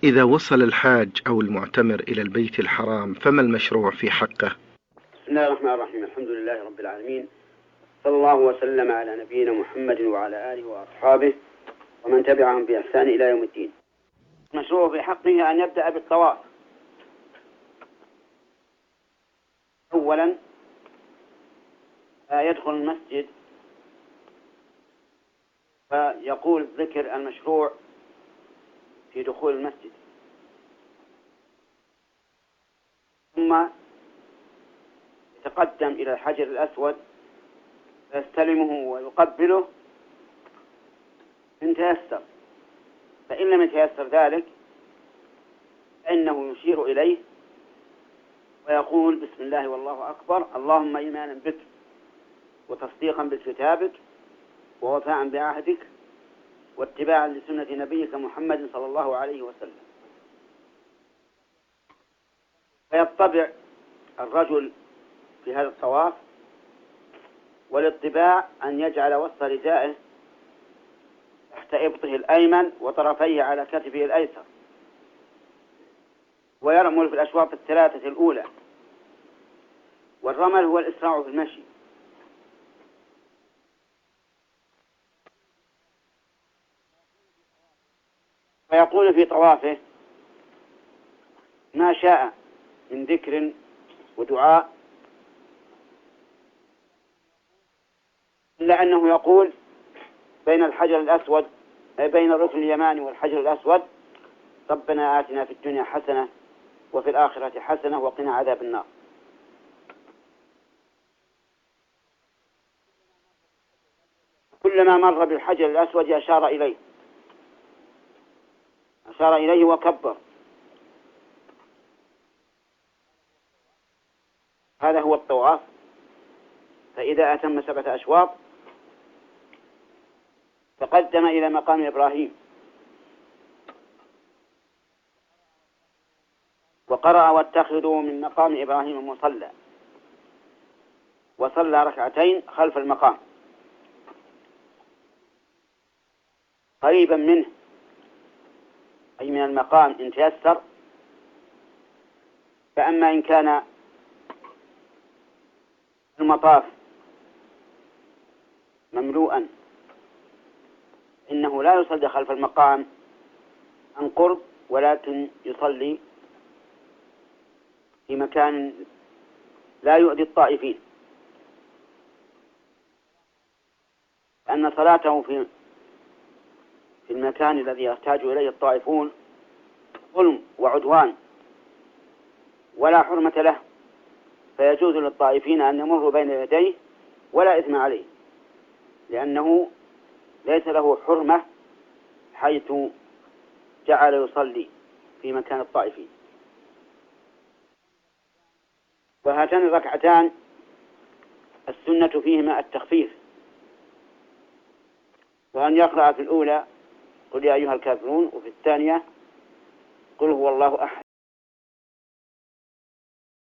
إذا وصل الحاج أو المعتمر إلى البيت الحرام فما المشروع في حقه؟ بسم الله الرحمن الرحيم. الحمد لله رب العالمين، صلى الله وسلم على نبينا محمد وعلى آله وأصحابه ومن تبعهم بإحسان إلى يوم الدين. المشروع في حقه أن يبدأ بالطواف. أولا يدخل المسجد فيقول ذكر المشروع في دخول المسجد، ثم يتقدم إلى الحجر الأسود فيستلمه ويقبله إن تيسر، فإن لم يتيسر ذلك فإنه يشير إليه ويقول بسم الله والله أكبر، اللهم إيمانا بك وتصديقا بكتابك ووفاء بعهدك واتباعا لسنة نبيك محمد صلى الله عليه وسلم. فيطبع الرجل في هذا الطواف، والاتباع أن يجعل وسط ردائه تحت إبطه الأيمن وطرفيه على كتفه الأيسر، ويرمل في الأشواط الثلاثة الأولى، والرمل هو الإسراع في المشي. فيقول في طوافه ما شاء من ذكر ودعاء، إلا أنه يقول بين الحجر الأسود بين الركن اليماني والحجر الأسود ربنا آتنا في الدنيا حسنة وفي الآخرة حسنة وقنا عذاب النار. كلما مر بالحجر الأسود أشار إليه وكبر. هذا هو الطواف. فإذا أتم 7 أشواط تقدم إلى مقام إبراهيم وقرأ واتخذوا من مقام إبراهيم مصلى، وصلى 2 ركعتين خلف المقام قريبا منه، أي من المقام إن تيسر. فأما إن كان المطاف مملوءا إنه لا يصلي خلف المقام عن قرب، ولكن يصلي في مكان لا يؤذي الطائفين، لأن صلاته في المكان الذي يحتاج إليه الطائفون ظلم وعدوان ولا حرمة له، فيجوز للطائفين أن يمروا بين يديه ولا إثم عليه، لأنه ليس له حرمة حيث جعل يصلي في مكان الطائفين. وهاتان 2 ركعتان السنة فيهما التخفيف، وأن يقرأ في الأولى قل يا أيها الكافرون، وفي الثانية قل هو الله أحد.